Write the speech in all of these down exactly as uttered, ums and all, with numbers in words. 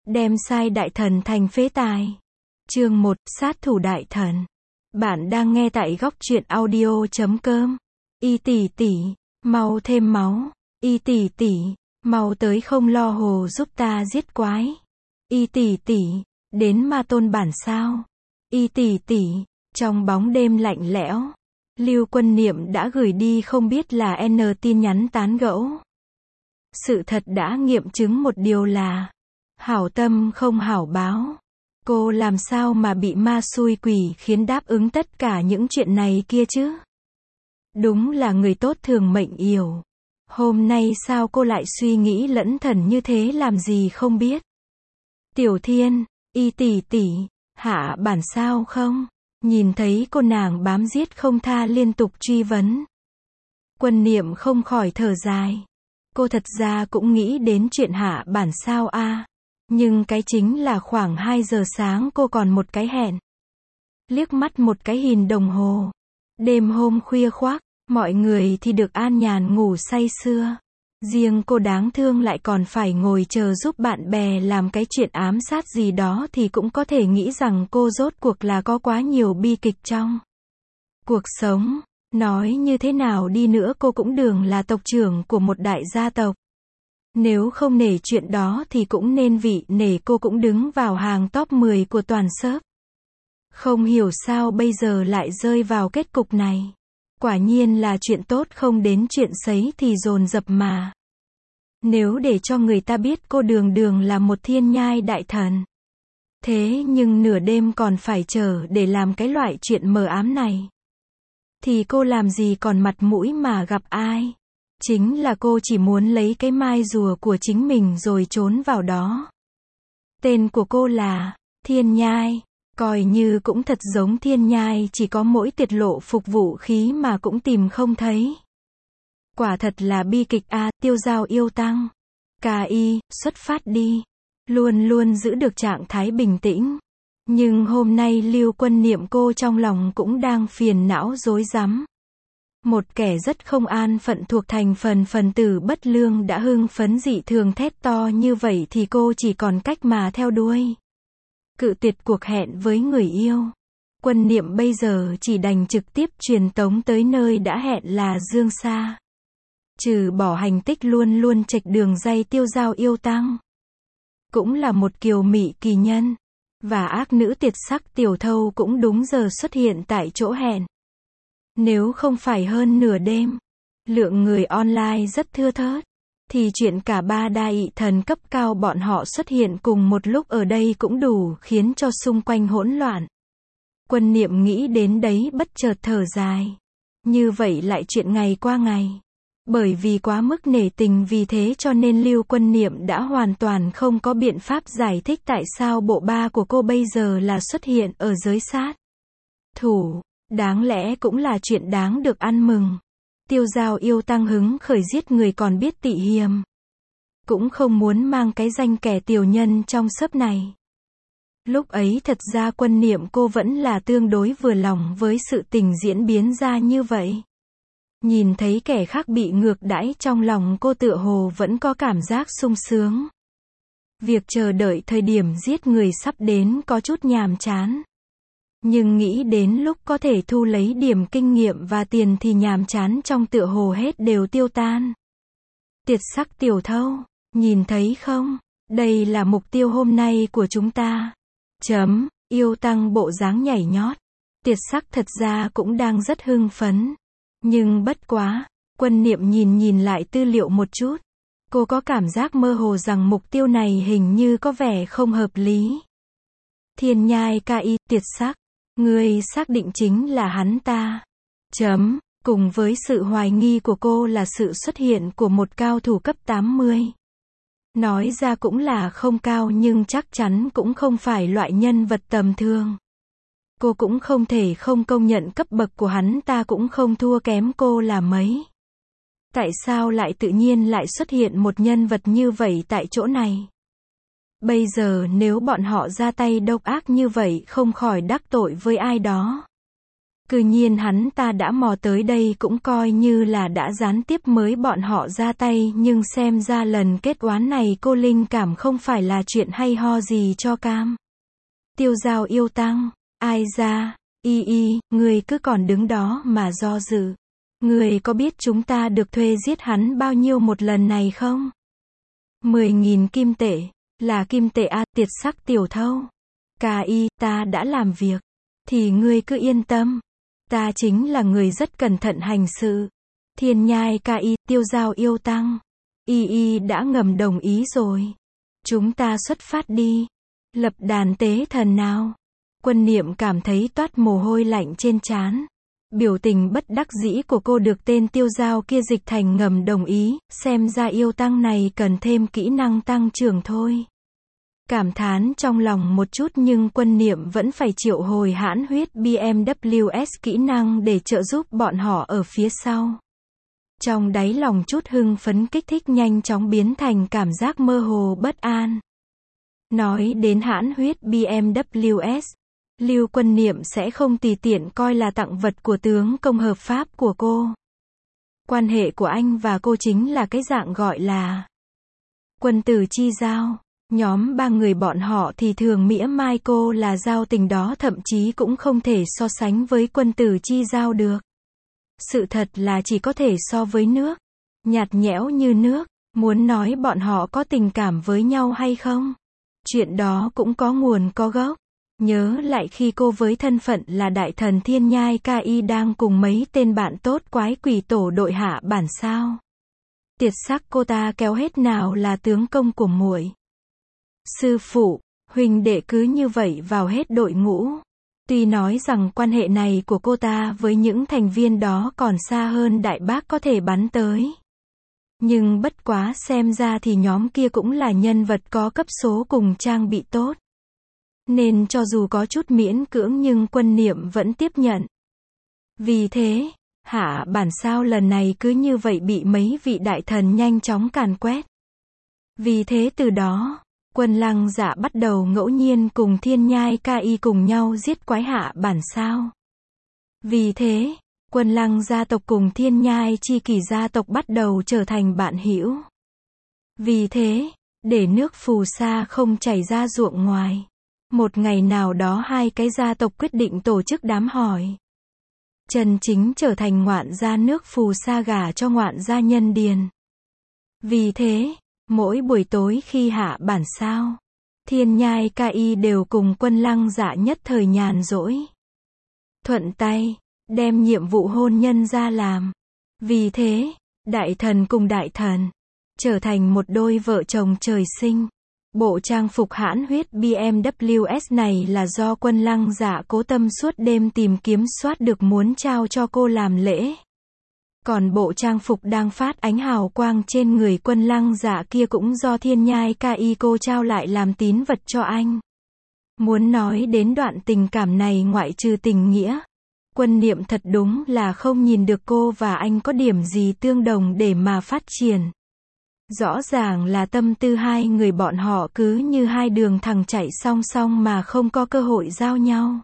Đem sai đại thần thành phế tài. Chương một, sát thủ đại thần. Bạn đang nghe tại góc truyện audio chấm com. Y tỷ tỷ, mau thêm máu. Y tỷ tỷ, mau tới không lo hồ giúp ta giết quái. Y tỷ tỷ, đến ma tôn bản sao. Y tỷ tỷ, trong bóng đêm lạnh lẽo, Lưu Quân Niệm đã gửi đi không biết là N tin nhắn tán gẫu. Sự thật đã nghiệm chứng một điều là hảo tâm không hảo báo. Cô làm sao mà bị ma xui quỷ khiến đáp ứng tất cả những chuyện này kia chứ? Đúng là người tốt thường mệnh yểu. Hôm nay sao cô lại suy nghĩ lẫn thần như thế làm gì không biết. Tiểu Thiên, Y tỷ tỷ, hạ bản sao không? Nhìn thấy cô nàng bám giết không tha liên tục truy vấn. Quân Niệm không khỏi thở dài. Cô thật ra cũng nghĩ đến chuyện hạ bản sao a, à. Nhưng cái chính là khoảng hai giờ sáng cô còn một cái hẹn. Liếc mắt một cái hình đồng hồ. Đêm hôm khuya khoác, mọi người thì được an nhàn ngủ say sưa. Riêng cô đáng thương lại còn phải ngồi chờ giúp bạn bè làm cái chuyện ám sát gì đó thì cũng có thể nghĩ rằng cô rốt cuộc là có quá nhiều bi kịch trong cuộc sống. Nói như thế nào đi nữa cô cũng đường là tộc trưởng của một đại gia tộc. Nếu không nể chuyện đó thì cũng nên vị nể cô cũng đứng vào hàng top mười của toàn xớp. Không hiểu sao bây giờ lại rơi vào kết cục này. Quả nhiên là chuyện tốt không đến chuyện sấy thì dồn dập mà. Nếu để cho người ta biết cô đường đường là một thiên nhai đại thần. Thế nhưng nửa đêm còn phải chờ để làm cái loại chuyện mờ ám này. Thì cô làm gì còn mặt mũi mà gặp ai. Chính là cô chỉ muốn lấy cái mai rùa của chính mình rồi trốn vào đó. Tên của cô là Thiên Nhai. Coi như cũng thật giống thiên nhai, chỉ có mỗi tiết lộ phục vụ khí mà cũng tìm không thấy. Quả thật là bi kịch a, à, Tiêu Giao yêu tăng. Cà y, xuất phát đi. Luôn luôn giữ được trạng thái bình tĩnh. Nhưng hôm nay Lưu Quân Niệm cô trong lòng cũng đang phiền não rối rắm. Một kẻ rất không an phận thuộc thành phần phần tử bất lương đã hưng phấn dị thường thét to như vậy thì cô chỉ còn cách mà theo đuôi. Cự tuyệt cuộc hẹn với người yêu. Quân Niệm bây giờ chỉ đành trực tiếp truyền tống tới nơi đã hẹn là Dương Sa. Trừ bỏ hành tích luôn luôn chệch đường ray Tiêu Giao yêu tăng. Cũng là một kiều mị kỳ nhân. Và ác nữ tiệt sắc Tiểu Thâu cũng đúng giờ xuất hiện tại chỗ hẹn. Nếu không phải hơn nửa đêm, lượng người online rất thưa thớt, thì chuyện cả ba đại thần cấp cao bọn họ xuất hiện cùng một lúc ở đây cũng đủ khiến cho xung quanh hỗn loạn. Quân Niệm nghĩ đến đấy bất chợt thở dài. Như vậy lại chuyện ngày qua ngày. Bởi vì quá mức nể tình vì thế cho nên Lưu Quân Niệm đã hoàn toàn không có biện pháp giải thích tại sao bộ ba của cô bây giờ là xuất hiện ở giới sát thủ. Đáng lẽ cũng là chuyện đáng được ăn mừng. Tiêu Giao yêu tăng hứng khởi giết người còn biết tị hiềm. Cũng không muốn mang cái danh kẻ tiểu nhân trong xớp này. Lúc ấy thật ra Quân Niệm cô vẫn là tương đối vừa lòng với sự tình diễn biến ra như vậy. Nhìn thấy kẻ khác bị ngược đãi trong lòng cô tựa hồ vẫn có cảm giác sung sướng. Việc chờ đợi thời điểm giết người sắp đến có chút nhàm chán. Nhưng nghĩ đến lúc có thể thu lấy điểm kinh nghiệm và tiền thì nhàm chán trong tựa hồ hết đều tiêu tan. Tiệt sắc Tiểu Thâu, nhìn thấy không? Đây là mục tiêu hôm nay của chúng ta. Chấm, yêu tăng bộ dáng nhảy nhót. Tiệt sắc thật ra cũng đang rất hưng phấn. Nhưng bất quá, Quân Niệm nhìn nhìn lại tư liệu một chút. Cô có cảm giác mơ hồ rằng mục tiêu này hình như có vẻ không hợp lý. Thiên Nhai ca y, tiệt sắc. Ngươi xác định chính là hắn ta. Chấm, cùng với sự hoài nghi của cô là sự xuất hiện của một cao thủ cấp tám mươi. Nói ra cũng là không cao nhưng chắc chắn cũng không phải loại nhân vật tầm thường. Cô cũng không thể không công nhận cấp bậc của hắn ta cũng không thua kém cô là mấy. Tại sao lại tự nhiên lại xuất hiện một nhân vật như vậy tại chỗ này? Bây giờ nếu bọn họ ra tay độc ác như vậy không khỏi đắc tội với ai đó. Cư nhiên hắn ta đã mò tới đây cũng coi như là đã gián tiếp mới bọn họ ra tay, nhưng xem ra lần kết oán này cô linh cảm không phải là chuyện hay ho gì cho cam. Tiêu Dao yêu tăng, ai ra, y y, người cứ còn đứng đó mà do dự. Người có biết chúng ta được thuê giết hắn bao nhiêu một lần này không? Mười nghìn kim tệ, là kim tệ a, Tiệt Sắc tiểu thâu. Ca y, ta đã làm việc. Thì ngươi cứ yên tâm. Ta chính là người rất cẩn thận hành sự. Thiên Nhai ca y, Tiêu Dao yêu tăng. Y y đã ngầm đồng ý rồi. Chúng ta xuất phát đi. Lập đàn tế thần nào. Quân Niệm cảm thấy toát mồ hôi lạnh trên trán. Biểu tình bất đắc dĩ của cô được tên Tiêu Dao kia dịch thành ngầm đồng ý, xem ra yêu tăng này cần thêm kỹ năng tăng trưởng thôi. Cảm thán trong lòng một chút nhưng Quân Niệm vẫn phải triệu hồi hãn huyết bê em vê ét kỹ năng để trợ giúp bọn họ ở phía sau. Trong đáy lòng chút hưng phấn kích thích nhanh chóng biến thành cảm giác mơ hồ bất an. Nói đến hãn huyết bê em vê ét, Lưu Quân Niệm sẽ không tùy tiện coi là tặng vật của tướng công hợp pháp của cô. Quan hệ của anh và cô chính là cái dạng gọi là quân tử chi giao. Nhóm ba người bọn họ thì thường mỉa mai cô là giao tình đó, thậm chí cũng không thể so sánh với quân tử chi giao được. Sự thật là chỉ có thể so với nước. Nhạt nhẽo như nước. Muốn nói bọn họ có tình cảm với nhau hay không? Chuyện đó cũng có nguồn có gốc. Nhớ lại khi cô với thân phận là đại thần Thiên Nhai ca y đang cùng mấy tên bạn tốt quái quỷ tổ đội hạ bản sao. Tiệt Sắc cô ta kéo hết nào là tướng công của muội. Sư phụ, huynh đệ cứ như vậy vào hết đội ngũ. Tuy nói rằng quan hệ này của cô ta với những thành viên đó còn xa hơn đại bác có thể bắn tới. Nhưng bất quá xem ra thì nhóm kia cũng là nhân vật có cấp số cùng trang bị tốt. Nên cho dù có chút miễn cưỡng nhưng Quân Niệm vẫn tiếp nhận. Vì thế, hạ bản sao lần này cứ như vậy bị mấy vị đại thần nhanh chóng càn quét. Vì thế từ đó, Quân Lăng Dạ bắt đầu ngẫu nhiên cùng Thiên Nhai ca y cùng nhau giết quái hạ bản sao. Vì thế, Quân Lăng gia tộc cùng Thiên Nhai chi kỷ gia tộc bắt đầu trở thành bạn hữu. Vì thế, để nước phù sa không chảy ra ruộng ngoài. Một ngày nào đó hai cái gia tộc quyết định tổ chức đám hỏi. Chân chính trở thành ngoạn gia nước phù sa gả cho ngoạn gia nhân điền. Vì thế, mỗi buổi tối khi hạ bản sao, Thiên Nhai ca y đều cùng Quân Lăng Dạ nhất thời nhàn rỗi. Thuận tay, đem nhiệm vụ hôn nhân ra làm. Vì thế, đại thần cùng đại thần, trở thành một đôi vợ chồng trời sinh. Bộ trang phục hãn huyết bê em vê ét này là do Quân Lăng Dạ cố tâm suốt đêm tìm kiếm soát được muốn trao cho cô làm lễ. Còn bộ trang phục đang phát ánh hào quang trên người Quân Lăng Dạ kia cũng do Thiên Nhai ca y cô trao lại làm tín vật cho anh. Muốn nói đến đoạn tình cảm này ngoại trừ tình nghĩa, Quân Niệm thật đúng là không nhìn được cô và anh có điểm gì tương đồng để mà phát triển. Rõ ràng là tâm tư hai người bọn họ cứ như hai đường thẳng chạy song song mà không có cơ hội giao nhau.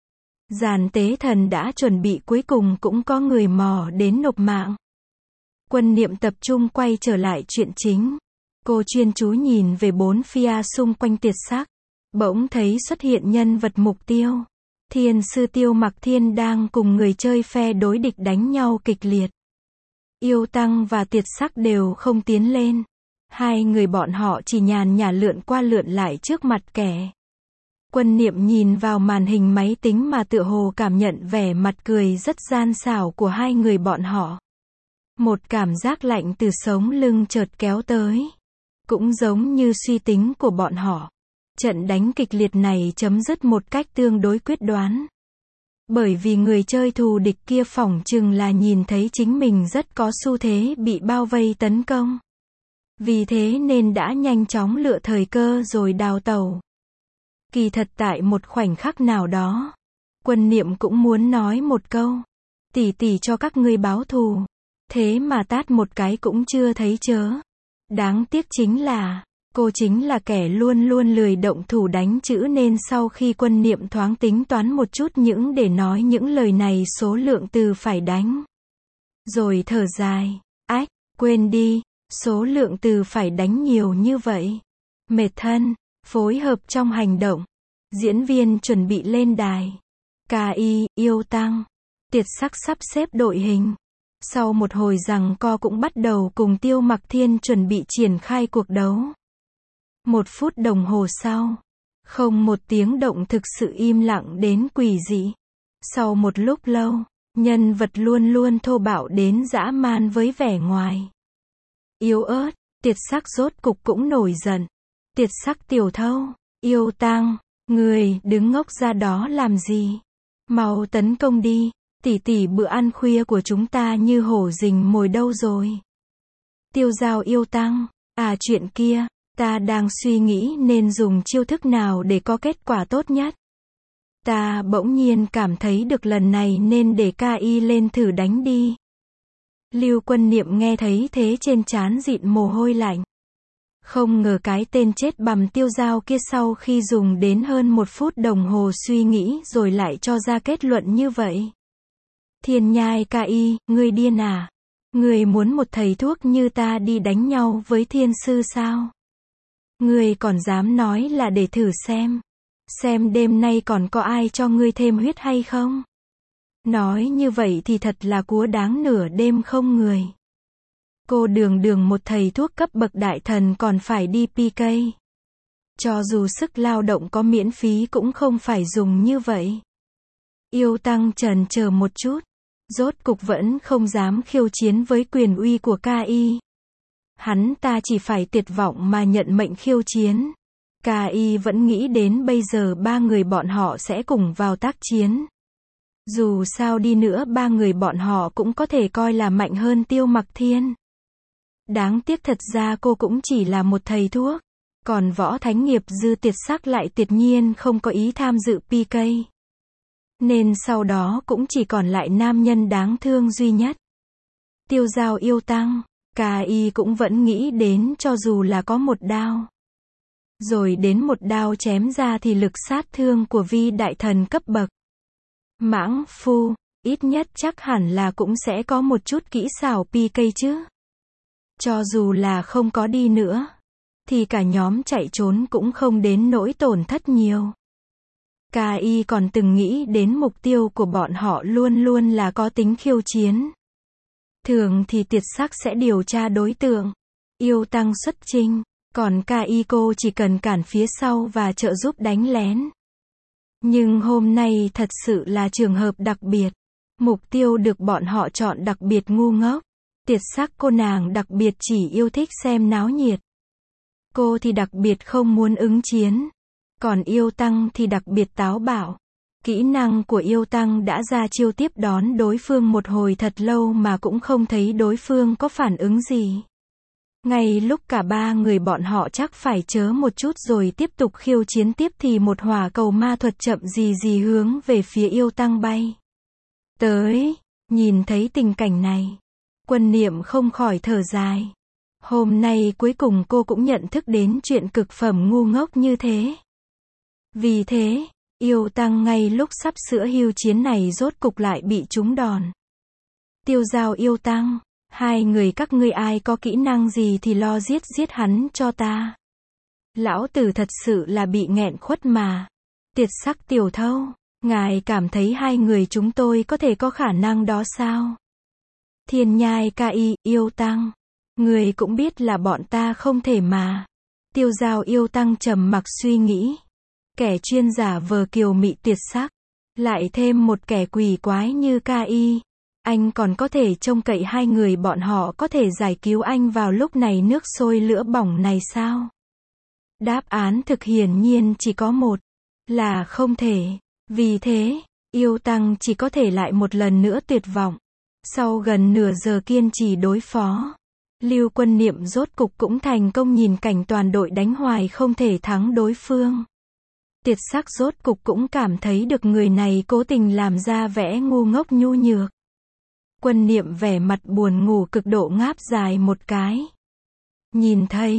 Giàn tế thần đã chuẩn bị cuối cùng cũng có người mò đến nộp mạng. Quân Niệm tập trung quay trở lại chuyện chính. Cô chuyên chú nhìn về bốn phía xung quanh Tiệt Sắc. Bỗng thấy xuất hiện nhân vật mục tiêu. Thiên sư Tiêu Mặc Thiên đang cùng người chơi phe đối địch đánh nhau kịch liệt. Yêu Tăng và Tiệt Sắc đều không tiến lên. Hai người bọn họ chỉ nhàn nhã lượn qua lượn lại trước mặt kẻ. Quân Niệm nhìn vào màn hình máy tính mà tựa hồ cảm nhận vẻ mặt cười rất gian xảo của hai người bọn họ. Một cảm giác lạnh từ sống lưng chợt kéo tới. Cũng giống như suy tính của bọn họ. Trận đánh kịch liệt này chấm dứt một cách tương đối quyết đoán. Bởi vì người chơi thù địch kia phỏng chừng là nhìn thấy chính mình rất có xu thế bị bao vây tấn công. Vì thế nên đã nhanh chóng lựa thời cơ rồi đào tẩu. Kỳ thật tại một khoảnh khắc nào đó, Quân Niệm cũng muốn nói một câu. Tỷ tỷ cho các ngươi báo thù. Thế mà tát một cái cũng chưa thấy chớ. Đáng tiếc chính là, Cô chính là kẻ luôn luôn lười động thủ đánh chữ nên sau khi Quân Niệm thoáng tính toán một chút những để nói những lời này số lượng từ phải đánh. Rồi thở dài, ách, quên đi, số lượng từ phải đánh nhiều như vậy. Mệt thân, phối hợp trong hành động. Diễn viên chuẩn bị lên đài. Ca y, yêu tăng. Tiệt sắc sắp xếp đội hình. Sau một hồi giằng co cũng bắt đầu cùng Tiêu Mặc Thiên chuẩn bị triển khai cuộc đấu. Một phút đồng hồ sau, không một tiếng động thực sự im lặng đến quỷ dị. Sau một lúc lâu, nhân vật luôn luôn thô bạo đến dã man với vẻ ngoài yếu ớt, Tiệt sắc rốt cục cũng nổi giận. Tiệt sắc tiểu thâu, yêu tăng, người đứng ngốc ra đó làm gì? Mau tấn công đi, tỷ tỷ bữa ăn khuya của chúng ta như hổ rình mồi đâu rồi? Tiêu Giao yêu tăng, à chuyện kia, ta đang suy nghĩ nên dùng chiêu thức nào để có kết quả tốt nhất. Ta bỗng nhiên cảm thấy được lần này nên để ca y lên thử đánh đi. Lưu Quân Niệm nghe thấy thế trên trán dịn mồ hôi lạnh. Không ngờ cái tên chết bằm Tiêu Giao kia sau khi dùng đến hơn một phút đồng hồ suy nghĩ rồi lại cho ra kết luận như vậy. Thiên Nhai ca y, ngươi điên à? Ngươi muốn một thầy thuốc như ta đi đánh nhau với thiên sư sao? Ngươi còn dám nói là để thử xem. Xem đêm nay còn có ai cho ngươi thêm huyết hay không? Nói như vậy thì thật là cúa đáng nửa đêm không người. Cô đường đường một thầy thuốc cấp bậc đại thần còn phải đi pê ca. Cho dù sức lao động có miễn phí cũng không phải dùng như vậy. Yêu tăng chần chờ một chút. Rốt cục vẫn không dám khiêu chiến với quyền uy của ca y. Hắn ta chỉ phải tuyệt vọng mà nhận mệnh khiêu chiến. Ca y vẫn nghĩ đến bây giờ ba người bọn họ sẽ cùng vào tác chiến. Dù sao đi nữa ba người bọn họ cũng có thể coi là mạnh hơn Tiêu Mặc Thiên. Đáng tiếc thật ra cô cũng chỉ là một thầy thuốc. Còn Võ Thánh Nghiệp Dư Tiệt sắc lại tuyệt nhiên không có ý tham dự pê ca. Nên sau đó cũng chỉ còn lại nam nhân đáng thương duy nhất. Tiêu Giao yêu tăng, ca y cũng vẫn nghĩ đến cho dù là có một đao. Rồi đến một đao chém ra thì lực sát thương của vi đại thần cấp bậc. Mãng phu, ít nhất chắc hẳn là cũng sẽ có một chút kỹ xảo pê ca chứ. Cho dù là không có đi nữa, thì cả nhóm chạy trốn cũng không đến nỗi tổn thất nhiều. Ca y còn từng nghĩ đến mục tiêu của bọn họ luôn luôn là có tính khiêu chiến. Thường thì Tiệt sắc sẽ điều tra đối tượng, yêu tăng xuất chinh, còn ca y cô chỉ cần cản phía sau và trợ giúp đánh lén. Nhưng hôm nay thật sự là trường hợp đặc biệt. Mục tiêu được bọn họ chọn đặc biệt ngu ngốc. Tiệt sắc cô nàng đặc biệt chỉ yêu thích xem náo nhiệt. Cô thì đặc biệt không muốn ứng chiến. Còn yêu tăng thì đặc biệt táo bạo. Kỹ năng của yêu tăng đã ra chiêu tiếp đón đối phương một hồi thật lâu mà cũng không thấy đối phương có phản ứng gì. Ngay lúc cả ba người bọn họ chắc phải chớ một chút rồi tiếp tục khiêu chiến tiếp thì một hỏa cầu ma thuật chậm gì gì hướng về phía yêu tăng bay tới. Nhìn thấy tình cảnh này, Quân Niệm không khỏi thở dài. Hôm nay cuối cùng cô cũng nhận thức đến chuyện cực phẩm ngu ngốc như thế. Vì thế, yêu tăng ngay lúc sắp sửa hưu chiến này rốt cục lại bị trúng đòn. Tiêu Giao yêu tăng, hai người các ngươi ai có kỹ năng gì thì lo giết giết hắn cho ta. Lão tử thật sự là bị nghẹn khuất mà. Tiệt sắc tiểu thâu, ngài cảm thấy hai người chúng tôi có thể có khả năng đó sao? Thiên Nhai ca y, yêu tăng, người cũng biết là bọn ta không thể mà. Tiêu Giao yêu tăng trầm mặc suy nghĩ. Kẻ chuyên giả vờ kiều mị Tiệt sắc, lại thêm một kẻ quỷ quái như ca y. Anh còn có thể trông cậy hai người bọn họ có thể giải cứu anh vào lúc này nước sôi lửa bỏng này sao? Đáp án thực hiển nhiên chỉ có một, là không thể. Vì thế, yêu tăng chỉ có thể lại một lần nữa tuyệt vọng. Sau gần nửa giờ kiên trì đối phó, Lưu Quân Niệm rốt cục cũng thành công nhìn cảnh toàn đội đánh hoài không thể thắng đối phương. Tiệt sắc rốt cục cũng cảm thấy được người này cố tình làm ra vẻ ngu ngốc nhu nhược. Quân Niệm vẻ mặt buồn ngủ cực độ ngáp dài một cái. Nhìn thấy,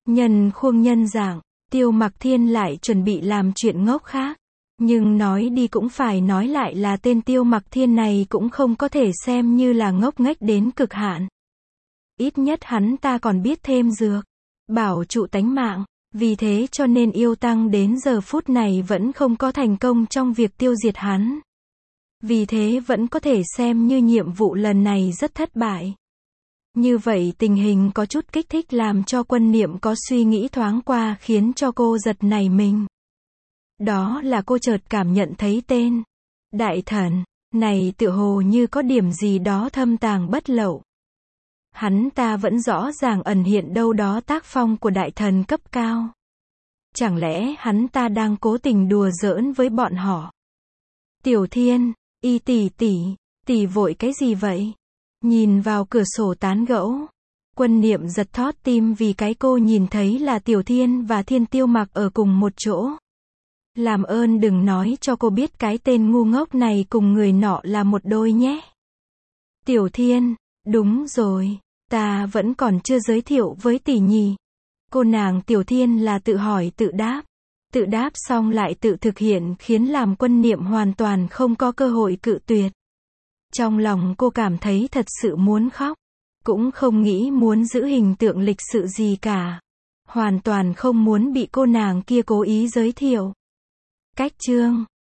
Nhân khuôn nhân dạng, Tiêu Mặc Thiên lại chuẩn bị làm chuyện ngốc khác. Nhưng nói đi cũng phải nói lại là tên Tiêu Mặc Thiên này cũng không có thể xem như là ngốc nghếch đến cực hạn. Ít nhất hắn ta còn biết thêm dược, bảo trụ tánh mạng, vì thế cho nên yêu tăng đến giờ phút này vẫn không có thành công trong việc tiêu diệt hắn. Vì thế vẫn có thể xem như nhiệm vụ lần này rất thất bại. Như vậy tình hình có chút kích thích làm cho Quân Niệm có suy nghĩ thoáng qua khiến cho cô giật nảy mình. Đó là cô chợt cảm nhận thấy tên Đại Thần này tựa hồ như có điểm gì đó thâm tàng bất lậu. Hắn ta vẫn rõ ràng ẩn hiện đâu đó tác phong của đại thần cấp cao. Chẳng lẽ hắn ta đang cố tình đùa giỡn với bọn họ? Tiểu Thiên, y tỷ tỷ, tỷ vội cái gì vậy? Nhìn vào cửa sổ tán gẫu, Quân Niệm giật thót tim vì cái cô nhìn thấy là Tiểu Thiên và Thiên Tiêu Mặc ở cùng một chỗ. Làm ơn đừng nói cho cô biết cái tên ngu ngốc này cùng người nọ là một đôi nhé. Tiểu Thiên, đúng rồi, ta vẫn còn chưa giới thiệu với tỷ nhì. Cô nàng Tiểu Thiên là tự hỏi tự đáp. Tự đáp xong lại tự thực hiện khiến làm Quân Niệm hoàn toàn không có cơ hội cự tuyệt. Trong lòng cô cảm thấy thật sự muốn khóc. Cũng không nghĩ muốn giữ hình tượng lịch sự gì cả. Hoàn toàn không muốn bị cô nàng kia cố ý giới thiệu. Cách chương